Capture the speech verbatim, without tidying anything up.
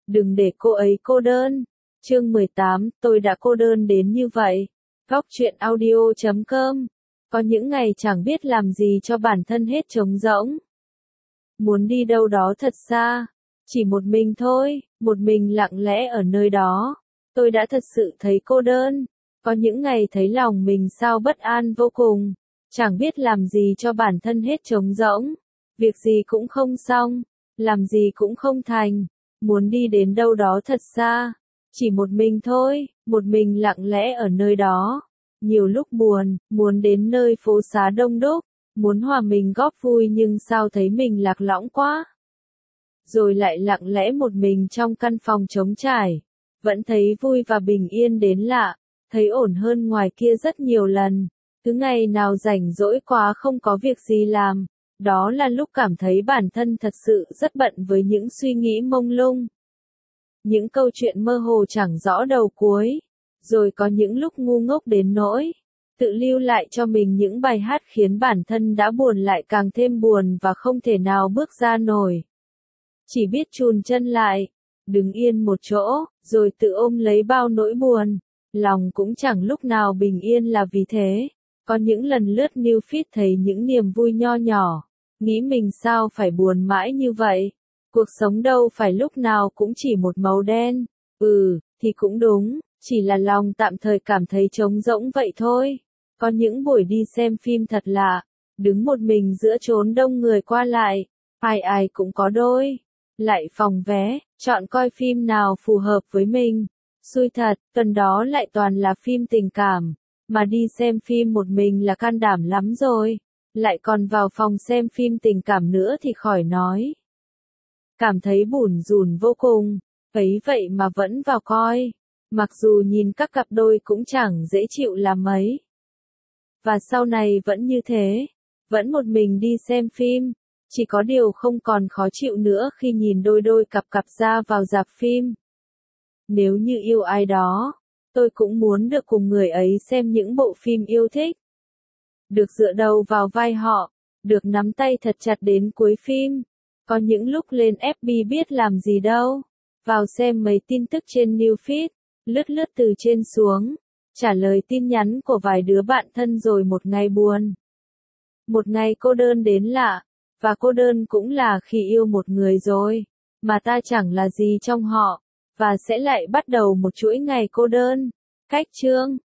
đừng để cô ấy cô đơn. Chương mười tám, tôi đã cô đơn đến như vậy. Góc truyện audio chấm com. Có những ngày chẳng biết làm gì cho bản thân hết trống rỗng. Muốn đi đâu đó thật xa, chỉ một mình thôi, một mình lặng lẽ ở nơi đó. Tôi đã thật sự thấy cô đơn. Có những ngày thấy lòng mình sao bất an vô cùng, chẳng biết làm gì cho bản thân hết trống rỗng. Việc gì cũng không xong, làm gì cũng không thành. Muốn đi đến đâu đó thật xa, chỉ một mình thôi, một mình lặng lẽ ở nơi đó. Nhiều lúc buồn, muốn đến nơi phố xá đông đúc, muốn hòa mình góp vui nhưng sao thấy mình lạc lõng quá. Rồi lại lặng lẽ một mình trong căn phòng trống trải, vẫn thấy vui và bình yên đến lạ, thấy ổn hơn ngoài kia rất nhiều lần. Cứ ngày nào rảnh rỗi quá không có việc gì làm, đó là lúc cảm thấy bản thân thật sự rất bận với những suy nghĩ mông lung. Những câu chuyện mơ hồ chẳng rõ đầu cuối, rồi có những lúc ngu ngốc đến nỗi tự lưu lại cho mình những bài hát khiến bản thân đã buồn lại càng thêm buồn và không thể nào bước ra nổi. Chỉ biết chùn chân lại, đứng yên một chỗ, rồi tự ôm lấy bao nỗi buồn. Lòng cũng chẳng lúc nào bình yên là vì thế. Có những lần lướt new feed thấy những niềm vui nho nhỏ, nghĩ mình sao phải buồn mãi như vậy. Cuộc sống đâu phải lúc nào cũng chỉ một màu đen. Ừ, thì cũng đúng, chỉ là lòng tạm thời cảm thấy trống rỗng vậy thôi. Có những buổi đi xem phim thật lạ, đứng một mình giữa chốn đông người qua lại, ai ai cũng có đôi lại phòng vé, chọn coi phim nào phù hợp với mình. Xui thật, tuần đó lại toàn là phim tình cảm, mà đi xem phim một mình là can đảm lắm rồi, lại còn vào phòng xem phim tình cảm nữa thì khỏi nói. Cảm thấy bủn rủn vô cùng, ấy vậy mà vẫn vào coi, mặc dù nhìn các cặp đôi cũng chẳng dễ chịu là mấy. Và sau này vẫn như thế, vẫn một mình đi xem phim, chỉ có điều không còn khó chịu nữa khi nhìn đôi đôi cặp cặp ra vào rạp phim. Nếu như yêu ai đó, tôi cũng muốn được cùng người ấy xem những bộ phim yêu thích. Được dựa đầu vào vai họ, được nắm tay thật chặt đến cuối phim. Có những lúc lên ép bê biết làm gì đâu, vào xem mấy tin tức trên new feed, lướt lướt từ trên xuống, trả lời tin nhắn của vài đứa bạn thân rồi một ngày buồn. Một ngày cô đơn đến lạ, và cô đơn cũng là khi yêu một người rồi, mà ta chẳng là gì trong họ, và sẽ lại bắt đầu một chuỗi ngày cô đơn. Cách chương